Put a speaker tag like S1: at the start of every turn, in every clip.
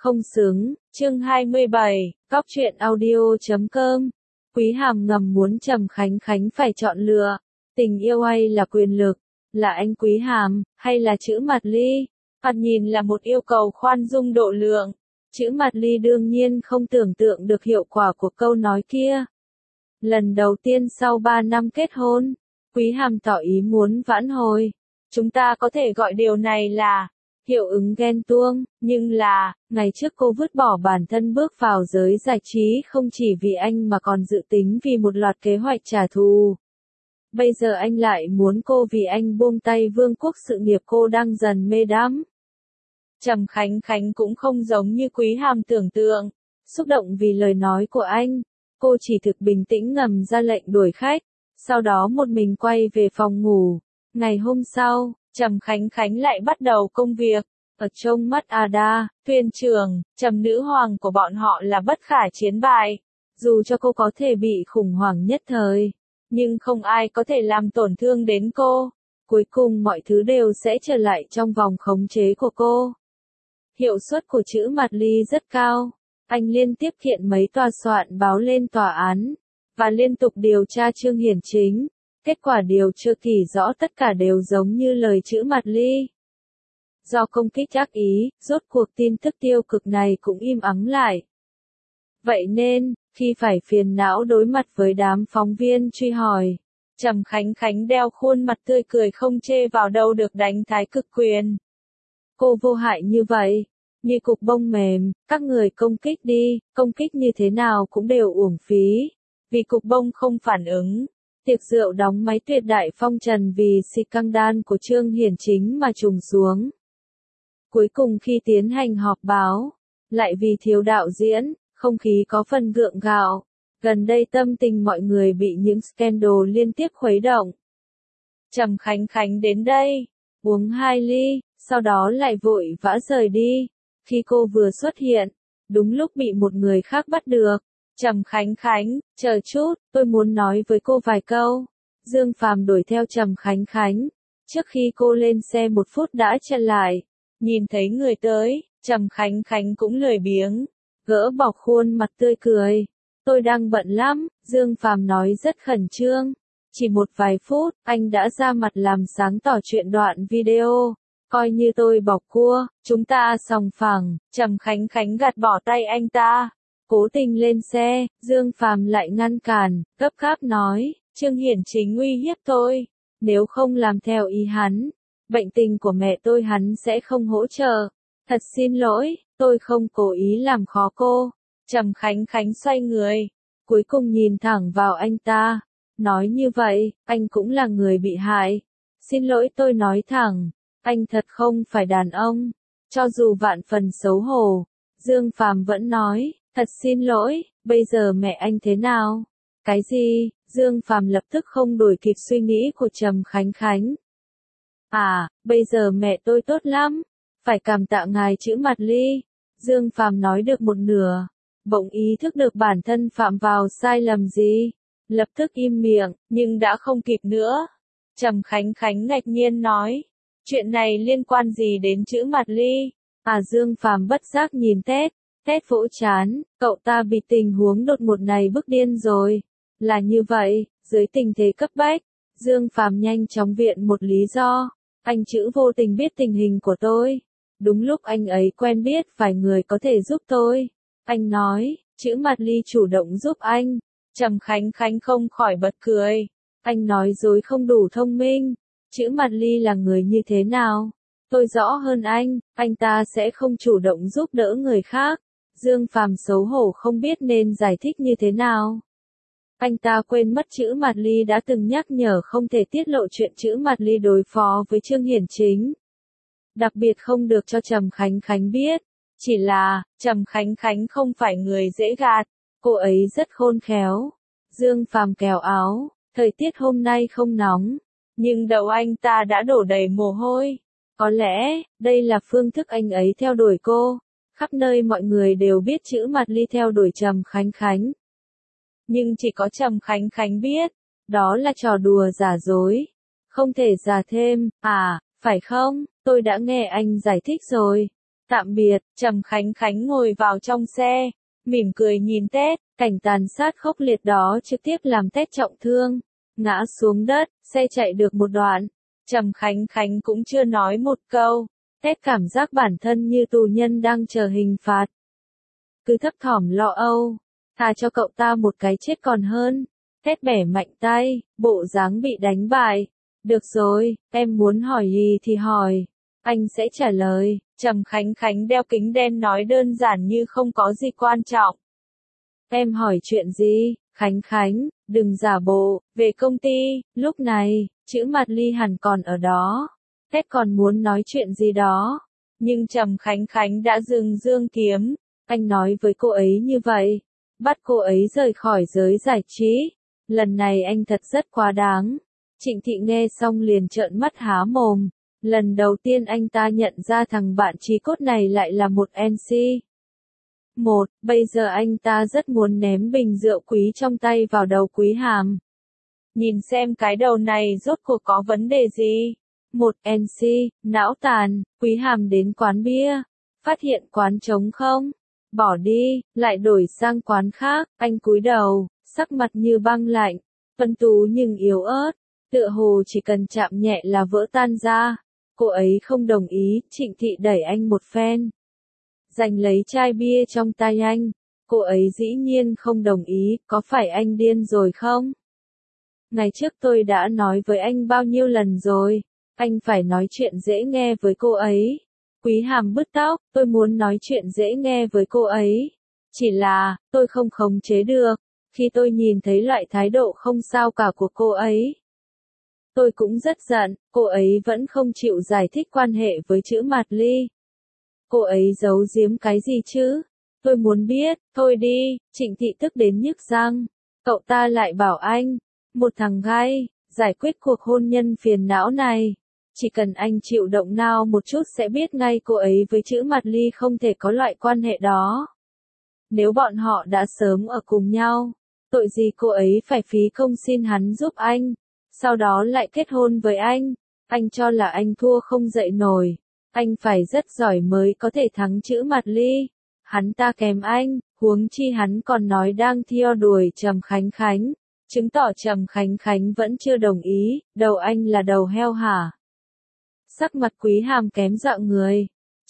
S1: không xứng, chương 27, Cóc truyện audio.com. Quý Hàm ngầm muốn Trầm Khánh Khánh phải chọn lựa, tình yêu hay là quyền lực, là anh Quý Hàm, hay là chữ Mạt Ly. Thoạt nhìn là một yêu cầu khoan dung độ lượng. Chữ Mạt Ly đương nhiên không tưởng tượng được hiệu quả của câu nói kia. Lần đầu tiên sau 3 năm kết hôn, Quý Hàm tỏ ý muốn vãn hồi. Chúng ta có thể gọi điều này là hiệu ứng ghen tuông, nhưng là, ngày trước cô vứt bỏ bản thân bước vào giới giải trí không chỉ vì anh mà còn dự tính vì một loạt kế hoạch trả thù. Bây giờ anh lại muốn cô vì anh buông tay vương quốc sự nghiệp cô đang dần mê đắm. Trầm Khánh Khánh cũng không giống như Quý Hàm tưởng tượng, xúc động vì lời nói của anh, cô chỉ thực bình tĩnh ngầm ra lệnh đuổi khách, sau đó một mình quay về phòng ngủ. Ngày hôm sau, Trầm Khánh Khánh lại bắt đầu công việc. Ở trong mắt Ada, thuyền trưởng, Trầm nữ hoàng của bọn họ là bất khả chiến bại. Dù cho cô có thể bị khủng hoảng nhất thời, nhưng không ai có thể làm tổn thương đến cô. Cuối cùng mọi thứ đều sẽ trở lại trong vòng khống chế của cô. Hiệu suất của chữ Mạt Ly rất cao. Anh liên tiếp kiện mấy tòa soạn báo lên tòa án, và liên tục điều tra Trương Hiển Chính. Kết quả điều chưa tỉ rõ tất cả đều giống như lời chữ Mạt Ly. Do công kích ác ý, rốt cuộc tin tức tiêu cực này cũng im ắng lại. Vậy nên, khi phải phiền não đối mặt với đám phóng viên truy hỏi, Trầm Khánh Khánh đeo khuôn mặt tươi cười không chê vào đâu được đánh thái cực quyền. Cô vô hại như vậy, như cục bông mềm, các người công kích đi, công kích như thế nào cũng đều uổng phí, vì cục bông không phản ứng. Tiệc rượu đóng máy tuyệt đại phong trần vì scandal của Trương Hiển Chính mà trùng xuống. Cuối cùng khi tiến hành họp báo, lại vì thiếu đạo diễn, không khí có phần gượng gạo. Gần đây tâm tình mọi người bị những scandal liên tiếp khuấy động. Trầm Khánh Khánh đến đây, uống 2 ly, sau đó lại vội vã rời đi. Khi cô vừa xuất hiện, đúng lúc bị một người khác bắt được. Trầm Khánh Khánh, chờ chút, tôi muốn nói với cô vài câu. Dương Phàm đuổi theo Trầm Khánh Khánh. Trước khi cô lên xe 1 phút đã chặn lại. Nhìn thấy người tới, Trầm Khánh Khánh cũng lười biếng. Gỡ bỏ khuôn mặt tươi cười. Tôi đang bận lắm, Dương Phàm nói rất khẩn trương. Chỉ một vài phút, anh đã ra mặt làm sáng tỏ chuyện đoạn video. Coi như tôi bỏ cua, chúng ta sòng phẳng. Trầm Khánh Khánh gạt bỏ tay anh ta. Cố tình lên xe, Dương Phàm lại ngăn cản, gấp gáp nói, Trương Hiển Chính uy hiếp tôi. Nếu không làm theo ý hắn, bệnh tình của mẹ tôi hắn sẽ không hỗ trợ. Thật xin lỗi, tôi không cố ý làm khó cô. Trầm Khánh Khánh xoay người, cuối cùng nhìn thẳng vào anh ta. Nói như vậy, anh cũng là người bị hại. Xin lỗi tôi nói thẳng, anh thật không phải đàn ông. Cho dù vạn phần xấu hổ, Dương Phàm vẫn nói, thật xin lỗi, bây giờ mẹ anh thế nào? Cái gì? Dương Phàm lập tức không đuổi kịp suy nghĩ của Trầm Khánh Khánh. À, bây giờ mẹ tôi tốt lắm, phải cảm tạ ngài chữ Mạt Ly. Dương Phàm nói được một nửa, bỗng ý thức được bản thân phạm vào sai lầm gì, lập tức im miệng, nhưng đã không kịp nữa. Trầm Khánh Khánh ngạc nhiên nói, chuyện này liên quan gì đến chữ Mạt Ly? À, Dương Phàm bất giác nhìn Tết vỗ chán, cậu ta bị tình huống đột ngột này bức điên rồi. Là như vậy, dưới tình thế cấp bách, Dương Phàm nhanh chóng viện một lý do. Anh chữ vô tình biết tình hình của tôi. Đúng lúc anh ấy quen biết vài người có thể giúp tôi. Anh nói, chữ Mạt Ly chủ động giúp anh. Trầm Khánh Khánh không khỏi bật cười. Anh nói dối không đủ thông minh. Chữ Mạt Ly là người như thế nào? Tôi rõ hơn anh ta sẽ không chủ động giúp đỡ người khác. Dương Phàm xấu hổ không biết nên giải thích như thế nào. Anh ta quên mất chữ Mạt Ly đã từng nhắc nhở không thể tiết lộ chuyện chữ Mạt Ly đối phó với Trương Hiển Chính. Đặc biệt không được cho Trầm Khánh Khánh biết. Chỉ là, Trầm Khánh Khánh không phải người dễ gạt. Cô ấy rất khôn khéo. Dương Phàm kéo áo, thời tiết hôm nay không nóng, nhưng đầu anh ta đã đổ đầy mồ hôi. Có lẽ, đây là phương thức anh ấy theo đuổi cô. Khắp nơi mọi người đều biết chữ Mạt Ly theo đuổi Trầm Khánh Khánh. Nhưng chỉ có Trầm Khánh Khánh biết, đó là trò đùa giả dối. Không thể giả thêm, à, phải không, tôi đã nghe anh giải thích rồi. Tạm biệt, Trầm Khánh Khánh ngồi vào trong xe, mỉm cười nhìn Tết, cảnh tàn sát khốc liệt đó trực tiếp làm Tết trọng thương, ngã xuống đất, xe chạy được một đoạn. Trầm Khánh Khánh cũng chưa nói một câu, Tết cảm giác bản thân như tù nhân đang chờ hình phạt. Cứ thấp thỏm lo âu, thà cho cậu ta một cái chết còn hơn. Tết bẻ mạnh tay, bộ dáng bị đánh bại. Được rồi, em muốn hỏi gì thì hỏi. Anh sẽ trả lời. Trầm Khánh Khánh đeo kính đen nói đơn giản như không có gì quan trọng. Em hỏi chuyện gì? Khánh Khánh, đừng giả bộ, về công ty. Lúc này, chữ mặt Ly hẳn còn ở đó. Tết còn muốn nói chuyện gì đó. Nhưng Trầm Khánh Khánh đã dừng dương kiếm. Anh nói với cô ấy như vậy. Bắt cô ấy rời khỏi giới giải trí. Lần này anh thật rất quá đáng. Trịnh Thị nghe xong liền trợn mắt há mồm. Lần đầu tiên anh ta nhận ra thằng bạn chí cốt này lại là một MC. Bây giờ anh ta rất muốn ném bình rượu quý trong tay vào đầu Quý Hàm. Nhìn xem cái đầu này rốt cuộc có vấn đề gì. Một MC, não tàn, Quý Hàm đến quán bia. Phát hiện quán trống không? Bỏ đi, lại đổi sang quán khác. Anh cúi đầu, sắc mặt như băng lạnh. Tuấn tú nhưng yếu ớt. Tựa hồ chỉ cần chạm nhẹ là vỡ tan ra. Cô ấy không đồng ý, Trịnh Thị đẩy anh một phen. Giành lấy chai bia trong tay anh. Cô ấy dĩ nhiên không đồng ý, có phải anh điên rồi không? Ngày trước tôi đã nói với anh bao nhiêu lần rồi, anh phải nói chuyện dễ nghe với cô ấy. Quý Hàm bứt tóc, tôi muốn nói chuyện dễ nghe với cô ấy. Chỉ là, tôi không khống chế được, khi tôi nhìn thấy loại thái độ không sao cả của cô ấy. Tôi cũng rất giận, cô ấy vẫn không chịu giải thích quan hệ với chữ Mạt Ly. Cô ấy giấu giếm cái gì chứ? Tôi muốn biết, thôi đi, Trịnh Thị tức đến nhức răng. Cậu ta lại bảo anh, một thằng gai, giải quyết cuộc hôn nhân phiền não này. Chỉ cần anh chịu động não một chút sẽ biết ngay cô ấy với chữ Mạt Ly không thể có loại quan hệ đó. Nếu bọn họ đã sớm ở cùng nhau, tội gì cô ấy phải phí công xin hắn giúp anh, sau đó lại kết hôn với anh cho là anh thua không dậy nổi. Anh phải rất giỏi mới có thể thắng chữ Mạt Ly. Hắn ta kém anh, huống chi hắn còn nói đang theo đuổi Trầm Khánh Khánh. Chứng tỏ Trầm Khánh Khánh vẫn chưa đồng ý, đầu anh là đầu heo hả? Sắc mặt Quý Hàm kém dọa người.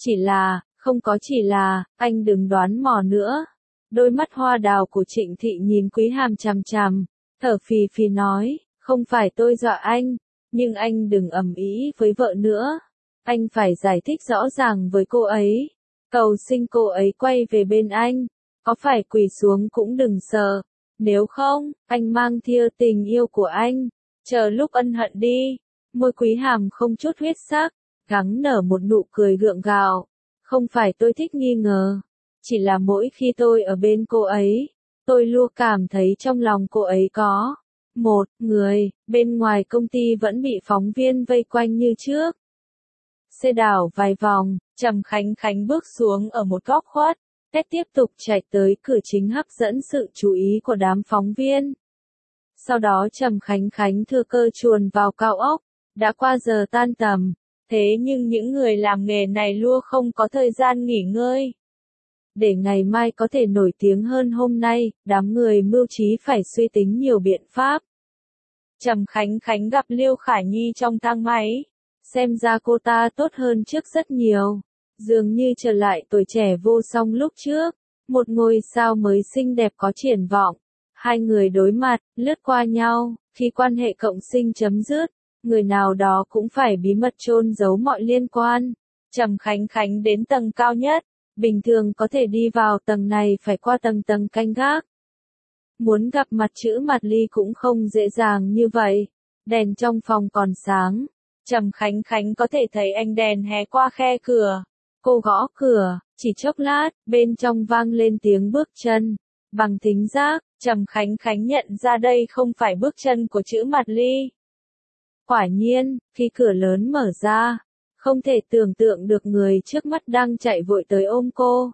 S1: Không có chỉ là, anh đừng đoán mò nữa. Đôi mắt hoa đào của Trịnh Thị nhìn Quý Hàm chằm chằm, thở phì phì nói, không phải tôi dọa anh, nhưng anh đừng ầm ĩ với vợ nữa. Anh phải giải thích rõ ràng với cô ấy. Cầu xin cô ấy quay về bên anh. Có phải quỳ xuống cũng đừng sợ. Nếu không, anh mang thiêu tình yêu của anh. Chờ lúc ân hận đi. Môi Quý Hàm không chút huyết sắc, gắng nở một nụ cười gượng gạo. Không phải tôi thích nghi ngờ. Chỉ là mỗi khi tôi ở bên cô ấy, tôi luôn cảm thấy trong lòng cô ấy có một người. Bên ngoài công ty vẫn bị phóng viên vây quanh như trước. Xe đảo vài vòng, Trầm Khánh Khánh bước xuống ở một góc khuất. Tết tiếp tục chạy tới cửa chính hấp dẫn sự chú ý của đám phóng viên. Sau đó Trầm Khánh Khánh thừa cơ chuồn vào cao ốc. Đã qua giờ tan tầm, thế nhưng những người làm nghề này luôn không có thời gian nghỉ ngơi. Để ngày mai có thể nổi tiếng hơn hôm nay, đám người mưu trí phải suy tính nhiều biện pháp. Trầm Khánh Khánh gặp Liêu Khả Nhi trong thang máy. Xem ra cô ta tốt hơn trước rất nhiều. Dường như trở lại tuổi trẻ vô song lúc trước. Một ngôi sao mới xinh đẹp có triển vọng. Hai người đối mặt, lướt qua nhau. Khi quan hệ cộng sinh chấm dứt, người nào đó cũng phải bí mật chôn giấu mọi liên quan. Trầm Khánh Khánh đến tầng cao nhất. Bình thường có thể đi vào tầng này phải qua tầng canh gác. Muốn gặp mặt chữ Mạt Ly cũng không dễ dàng như vậy. Đèn trong phòng còn sáng. Trầm Khánh Khánh có thể thấy ánh đèn hé qua khe cửa. Cô gõ cửa, chỉ chốc lát, bên trong vang lên tiếng bước chân. Bằng thính giác, Trầm Khánh Khánh nhận ra đây không phải bước chân của chữ Mạt Ly. Quả nhiên, khi cửa lớn mở ra, không thể tưởng tượng được người trước mắt đang chạy vội tới ôm cô.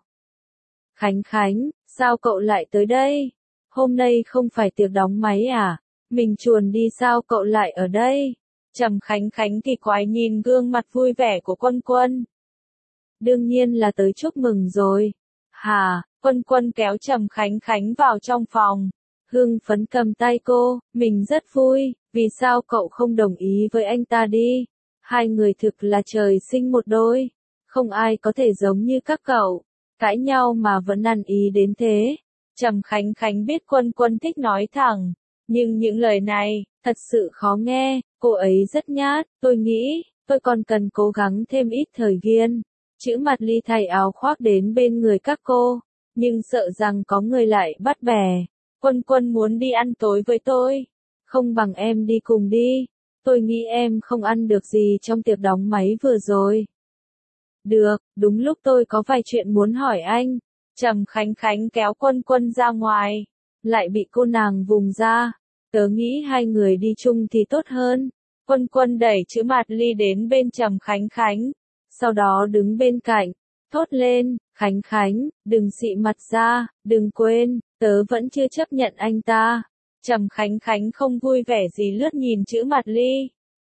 S1: Khánh Khánh, sao cậu lại tới đây? Hôm nay không phải tiệc đóng máy à? Mình chuồn đi sao cậu lại ở đây? Trầm Khánh Khánh kỳ quái nhìn gương mặt vui vẻ của Quân Quân. đương nhiên là tới chúc mừng rồi. Hả, Quân Quân kéo Trầm Khánh Khánh vào trong phòng. Hưng phấn cầm tay cô, mình rất vui, vì sao cậu không đồng ý với anh ta đi? Hai người thực là trời sinh một đôi, không ai có thể giống như các cậu, cãi nhau mà vẫn ăn ý đến thế. Trầm Khánh Khánh biết Quân Quân thích nói thẳng, nhưng những lời này, thật sự khó nghe, cô ấy rất nhát, tôi nghĩ, tôi còn cần cố gắng thêm ít thời gian. Chữ Mặt Ly thay áo khoác đến bên người các cô, nhưng sợ rằng có người lại bắt bẻ. Quân Quân muốn đi ăn tối với tôi, không bằng em đi cùng đi, tôi nghĩ em không ăn được gì trong tiệc đóng máy vừa rồi. Được, đúng lúc tôi có vài chuyện muốn hỏi anh. Trầm Khánh Khánh kéo Quân Quân ra ngoài, lại bị cô nàng vùng ra. Tớ nghĩ hai người đi chung thì tốt hơn. Quân Quân đẩy chữ Mạt Ly đến bên Trầm Khánh Khánh, sau đó đứng bên cạnh, thốt lên, Khánh Khánh, đừng xị mặt ra, đừng quên, tớ vẫn chưa chấp nhận anh ta. Trầm Khánh Khánh không vui vẻ gì lướt nhìn chữ Mạt Ly.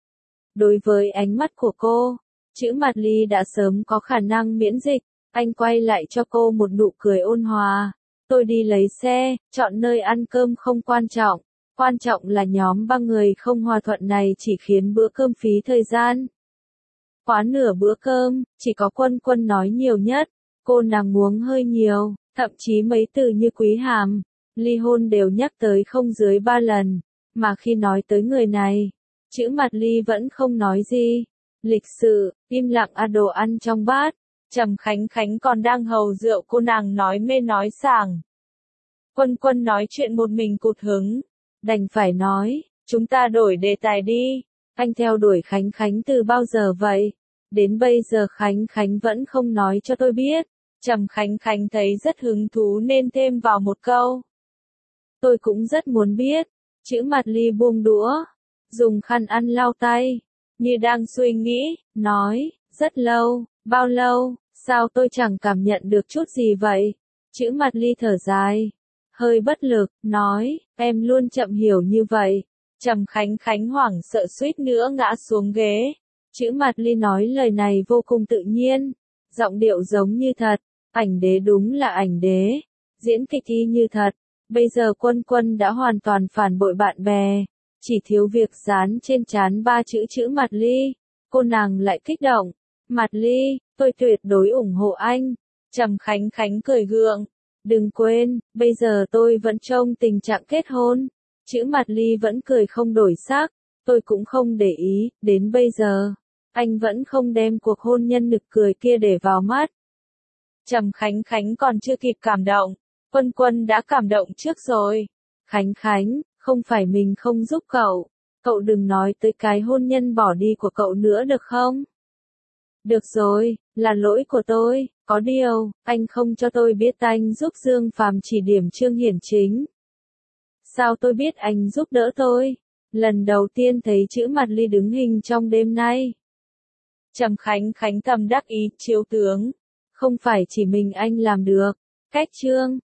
S1: Đối với ánh mắt của cô, chữ Mạt Ly đã sớm có khả năng miễn dịch, anh quay lại cho cô một nụ cười ôn hòa. Tôi đi lấy xe, chọn nơi ăn cơm không quan trọng là nhóm ba người không hòa thuận này chỉ khiến bữa cơm phí thời gian. Quá nửa bữa cơm, chỉ có Quân Quân nói nhiều nhất, cô nàng uống hơi nhiều, thậm chí mấy từ như quý hàm, ly hôn đều nhắc tới không dưới 3 lần, mà khi nói tới người này, chữ Mạt Ly vẫn không nói gì. Lịch sự, im lặng ăn đồ ăn trong bát. Trầm Khánh Khánh còn đang hầu rượu cô nàng nói mê nói sảng. Quân Quân nói chuyện một mình cụt hứng, đành phải nói, chúng ta đổi đề tài đi. Anh theo đuổi Khánh Khánh từ bao giờ vậy? Đến bây giờ Khánh Khánh vẫn không nói cho tôi biết. Trầm Khánh Khánh thấy rất hứng thú nên thêm vào một câu. Tôi cũng rất muốn biết. Chữ Mạt Ly buông đũa, dùng khăn ăn lau tay, như đang suy nghĩ, nói, rất lâu, bao lâu, sao tôi chẳng cảm nhận được chút gì vậy? Chữ Mạt Ly thở dài, hơi bất lực, nói, em luôn chậm hiểu như vậy. Trầm Khánh Khánh hoảng sợ suýt nữa ngã xuống ghế. Chữ Mạt Ly nói lời này vô cùng tự nhiên, giọng điệu giống như thật, ảnh đế đúng là ảnh đế, diễn kịch y như thật. Bây giờ Quân Quân đã hoàn toàn phản bội bạn bè, chỉ thiếu việc dán trên trán 3 chữ chữ Mạt Ly. Cô nàng lại kích động, Mạt Ly, tôi tuyệt đối ủng hộ anh. Trầm Khánh Khánh cười gượng, đừng quên, bây giờ tôi vẫn trong tình trạng kết hôn. Chữ Mạt Ly vẫn cười không đổi sắc, tôi cũng không để ý, đến bây giờ, anh vẫn không đem cuộc hôn nhân nực cười kia để vào mắt. Trầm Khánh Khánh còn chưa kịp cảm động, Quân Quân đã cảm động trước rồi. Khánh Khánh, không phải mình không giúp cậu đừng nói tới cái hôn nhân bỏ đi của cậu nữa được không? Được rồi, là lỗi của tôi, có điều, anh không cho tôi biết anh giúp Dương Phàm chỉ điểm Trương Hiển Chính. Sao tôi biết anh giúp đỡ tôi? Lần đầu tiên thấy chữ Mạt Ly đứng hình trong đêm nay. Trầm Khánh Khánh thầm đắc ý, chiếu tướng. Không phải chỉ mình anh làm được. Cách Trương